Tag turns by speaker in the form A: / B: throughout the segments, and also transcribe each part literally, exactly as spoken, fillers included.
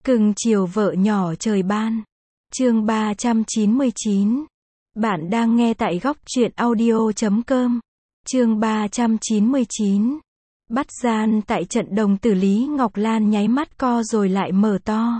A: Cưng chiều vợ nhỏ trời ban. Chương ba trăm chín mươi chín. Bạn đang nghe tại góc truyện audio chấm com. Chương ba trăm chín mươi chín. Bắt gian tại trận đồng tử. Lý Ngọc Lan nháy mắt co rồi lại mở to.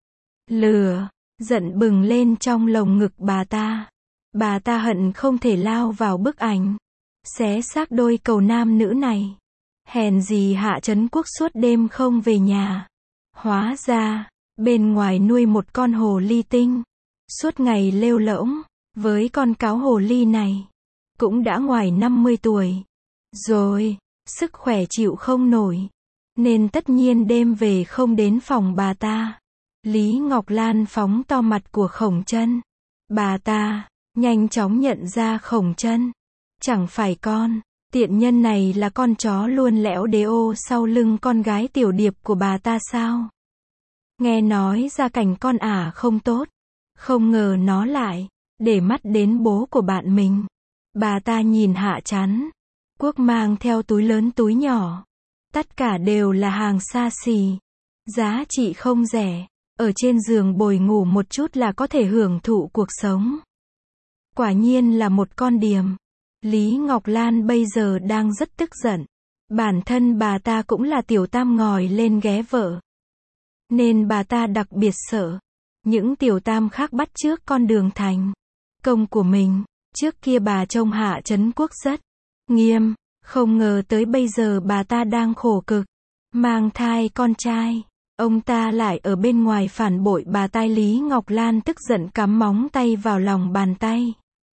A: Lửa, giận bừng lên trong lồng ngực bà ta. Bà ta hận không thể lao vào bức ảnh, xé xác đôi cầu nam nữ này. Hèn gì Hạ Trấn Quốc suốt đêm không về nhà. Hóa ra, bên ngoài nuôi một con hồ ly tinh. Suốt ngày lêu lỗng với con cáo hồ ly này. Cũng đã ngoài năm mươi tuổi rồi, sức khỏe chịu không nổi. Nên tất nhiên đêm về không đến phòng bà ta. Lý Ngọc Lan phóng to mặt của Khổng Chân. Bà ta nhanh chóng nhận ra Khổng Chân. Chẳng phải con tiện nhân này là con chó luôn lẽo đế ô sau lưng con gái tiểu điệp của bà ta sao? Nghe nói gia cảnh con ả không tốt. Không ngờ nó lại để mắt đến bố của bạn mình. Bà ta nhìn Hạ Trấn Quốc mang theo túi lớn túi nhỏ. Tất cả đều là hàng xa xỉ. Giá trị không rẻ. Ở trên giường bồi ngủ một chút là có thể hưởng thụ cuộc sống. Quả nhiên là một con điềm. Lý Ngọc Lan bây giờ đang rất tức giận. Bản thân bà ta cũng là tiểu tam ngòi lên ghé vợ. Nên bà ta đặc biệt sợ những tiểu tam khác bắt chước con đường thành công của mình. Trước kia bà trông Hạ Trấn Quốc rất nghiêm. Không ngờ tới bây giờ bà ta đang khổ cực mang thai con trai. Ông ta lại ở bên ngoài phản bội bà ta. Lý Ngọc Lan tức giận cắm móng tay vào lòng bàn tay.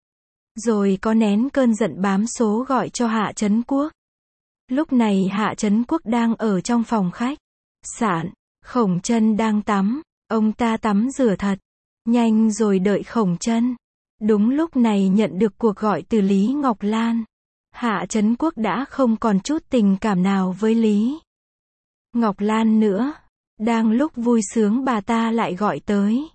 A: Rồi có nén cơn giận bám số gọi cho Hạ Trấn Quốc. Lúc này Hạ Trấn Quốc đang ở trong phòng khách sạn. Khổng Chân đang tắm. Ông ta tắm rửa thật nhanh rồi đợi Khổng Chân. Đúng lúc này nhận được cuộc gọi từ Lý Ngọc Lan. Hạ Trấn Quốc đã không còn chút tình cảm nào với Lý Ngọc Lan nữa. Đang lúc vui sướng bà ta lại gọi tới.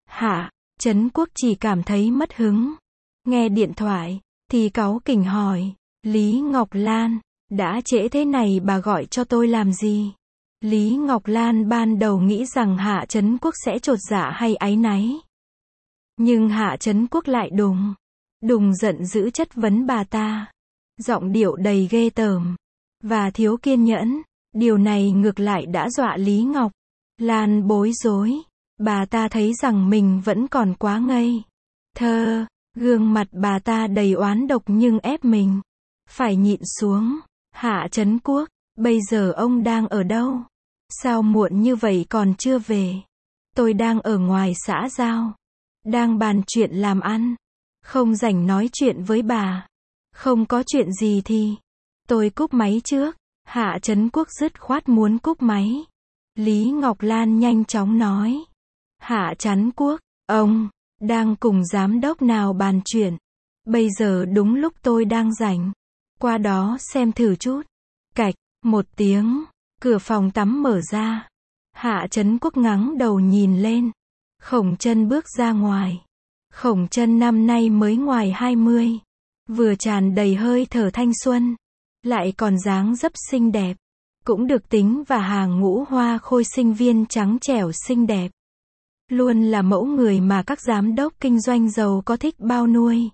A: Hạ Trấn Quốc chỉ cảm thấy mất hứng. Nghe điện thoại thì cáu kỉnh hỏi. Lý Ngọc Lan, đã trễ thế này bà gọi cho tôi làm gì? Lý Ngọc Lan ban đầu nghĩ rằng Hạ Trấn Quốc sẽ chột dạ hay áy náy. Nhưng Hạ Trấn Quốc lại đùng đùng giận dữ chất vấn bà ta. Giọng điệu đầy ghê tởm và thiếu kiên nhẫn. Điều này ngược lại đã dọa Lý Ngọc Lan bối rối. Bà ta thấy rằng mình vẫn còn quá ngây thơ. Gương mặt bà ta đầy oán độc nhưng ép mình phải nhịn xuống. Hạ Trấn Quốc, bây giờ ông đang ở đâu? Sao muộn như vậy còn chưa về? Tôi đang ở ngoài xã giao. Đang bàn chuyện làm ăn. Không rảnh nói chuyện với bà. Không có chuyện gì thì tôi cúp máy trước. Hạ Trấn Quốc dứt khoát muốn cúp máy. Lý Ngọc Lan nhanh chóng nói. Hạ Trấn Quốc, ông đang cùng giám đốc nào bàn chuyện? Bây giờ đúng lúc tôi đang rảnh. Qua đó xem thử chút. Cạch, một tiếng, cửa phòng tắm mở ra. Hạ Trấn Quốc ngẩng đầu nhìn lên. Khổng Chân bước ra ngoài. Khổng Chân năm nay mới ngoài hai mươi. Vừa tràn đầy hơi thở thanh xuân. Lại còn dáng dấp xinh đẹp. Cũng được tính vào hàng ngũ hoa khôi sinh viên trắng trẻo xinh đẹp. Luôn là mẫu người mà các giám đốc kinh doanh giàu có thích bao nuôi.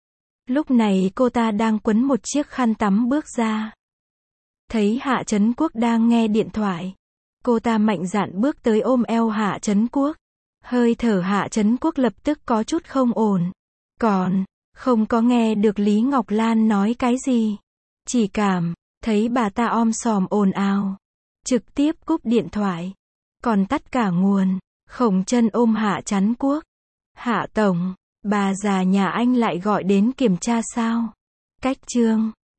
A: Lúc này cô ta đang quấn một chiếc khăn tắm bước ra. Thấy Hạ Trấn Quốc đang nghe điện thoại. Cô ta mạnh dạn bước tới ôm eo Hạ Trấn Quốc. Hơi thở Hạ Trấn Quốc lập tức có chút không ổn. Còn không có nghe được Lý Ngọc Lan nói cái gì. Chỉ cảm thấy bà ta om sòm ồn ào. Trực tiếp cúp điện thoại. Còn tắt cả nguồn. Khổng Chân ôm Hạ Trấn Quốc. Hạ tổng, bà già nhà anh lại gọi đến kiểm tra sao? Cách chương